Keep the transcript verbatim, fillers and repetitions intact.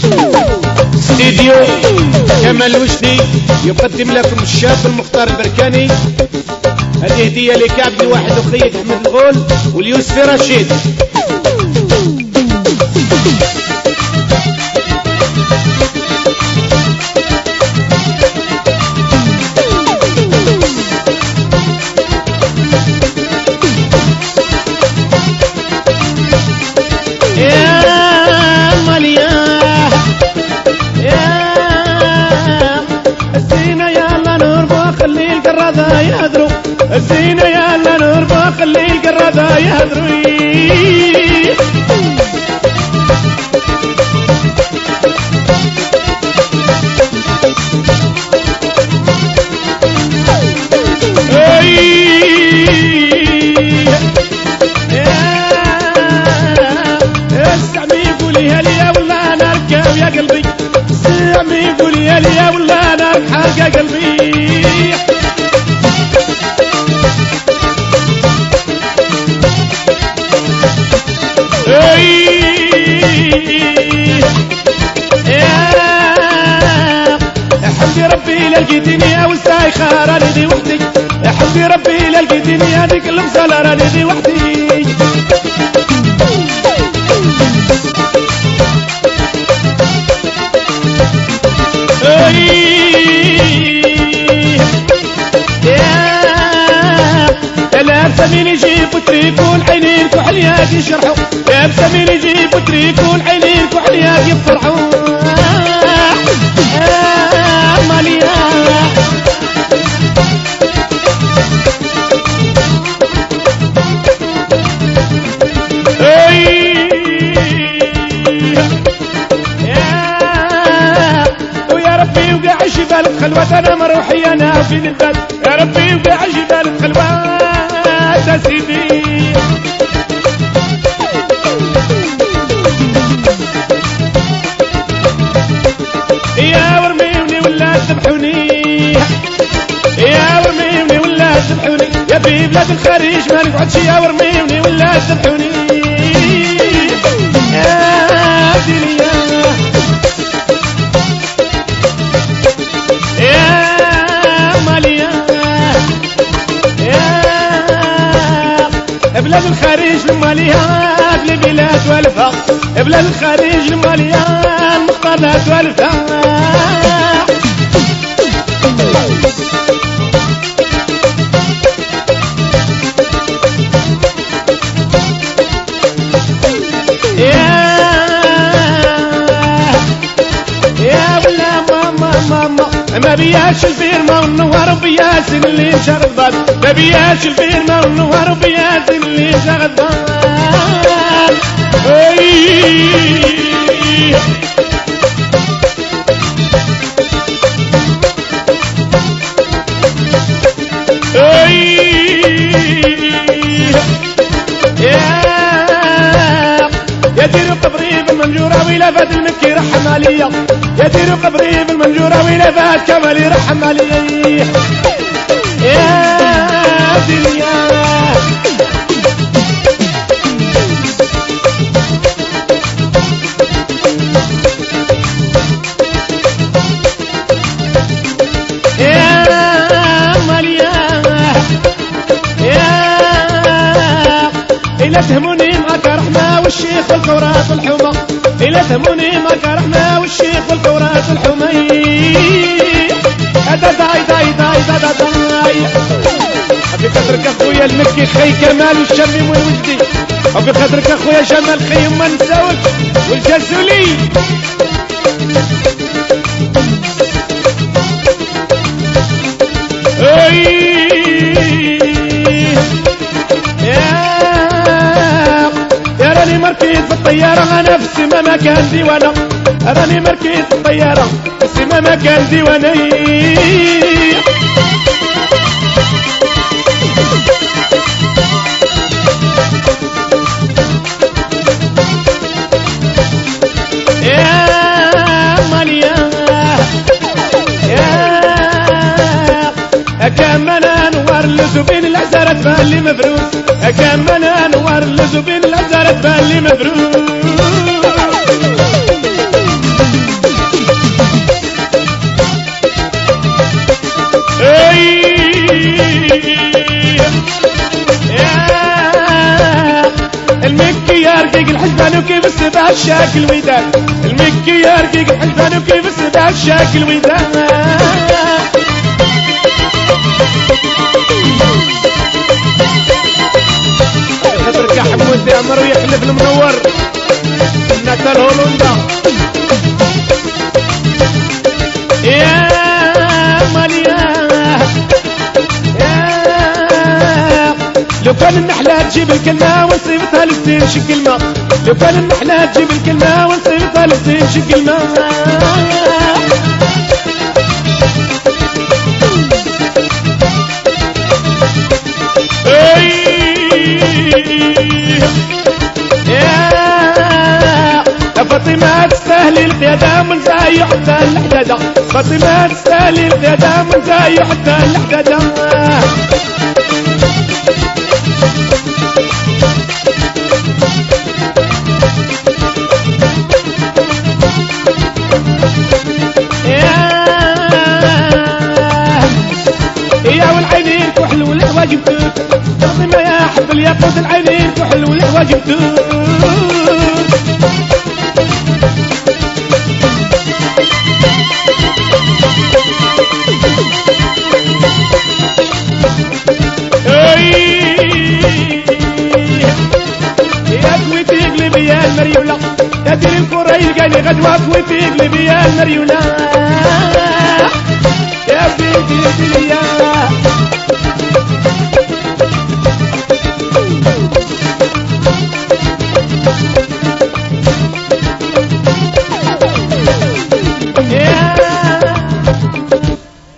استديو كمال الوجدي يقدم لكم الشاب المختار البركاني. هذه هدية لكعب الواحد وخية احمد الغول واليوسفي رشيد. الزينة يلا نربى خلي القرادة يهدروا. السعمي يقول يا لي ولا نركب يا قلبي، السعمي يقول يا لي ولا نركب يا قلبي. حمدي ربي للقيتني او السايخه راني دي وحدي، حمدي ربي للقيتني هذيك المصالة راني دي وحدي. لا بسمين يجيب وتريك والعينين كحلياك يشرحوا، يا بسمين يجيب وتريك والعينين كحلياك يفرحوا. ماليا ويا ربي وقع جبال خلوة انا مروحي انا في البال، يا ربي وقع جبال خلوة سيدي. يا ورميوني ولا تذبحوني، يا ورميوني ولا تذبحوني، يا في بلاد الخارج ما نقعدش يا ورميوني ولا تذبحوني. يا دنيا يا ماليا بلاد الخارج المالية بلي بلاد والفا، بلاد الخارج المالية المختارات والفا. يا يا ولا ماما ماما ما بياش الفيرما والنوار بياس اللي شغبان، ما بياش الفيرما والنوار بياس اللي شغبان. يا ديروا قبري بالمنجورة ولا فات المكي رحم عليا، يا ديروا قبري بالمنجورة ولا فات كمالي رحم عليا. يا دنيا يا ماليا يا إلا تهموني معك رحمة والشيخ والكورات والحومة، إلا تهموني معك رحمة والشيخ والكورات والحومة. هذا داي داي داي داي داي بقدرك اخويا المكي خي كمال والشميم والوجدي، وبقدرك اخويا جمال خي وما نساوك والجزولي. يا راني مركيت في الطيارة انا في السما ما كان ديوانا، راني مركيت في الطيارة في السما ما كان ديواني. يا ماليا يا كمان انوار لزبين العزارة بالي مبروس، كمان انوار لزبين العزارة بالي مبروس. رقيق الحجبان وكيف السبع الشاكل ويدان المكي يا رقيق الحجبان وكيف السبع الشاكل ويدان خاطرك يا حمود يا عمر ويخلف المنور نتا الهولندا يا ماليا لو كان النحلة تجيب الكلمة ونصيبتها للسين شي كلمة لو كان النحلة تجيب الكلمة ونصيبتها للسين شي كلمة يا فاطمة تستاهلي القيادة من زاي حتى الحدادة فاطمة تستاهلي القيادة من زاي حتى الحدادة يا والعينين كحل والحواج بتوت فاطمة يا حب الياقوت العينين كحل والحواج بتوت يا كويتي قلبي يا المريولة يا دير الكرة يلقاني غدوة كويتي قلبي يا المريولة يا بيتي يا Yeah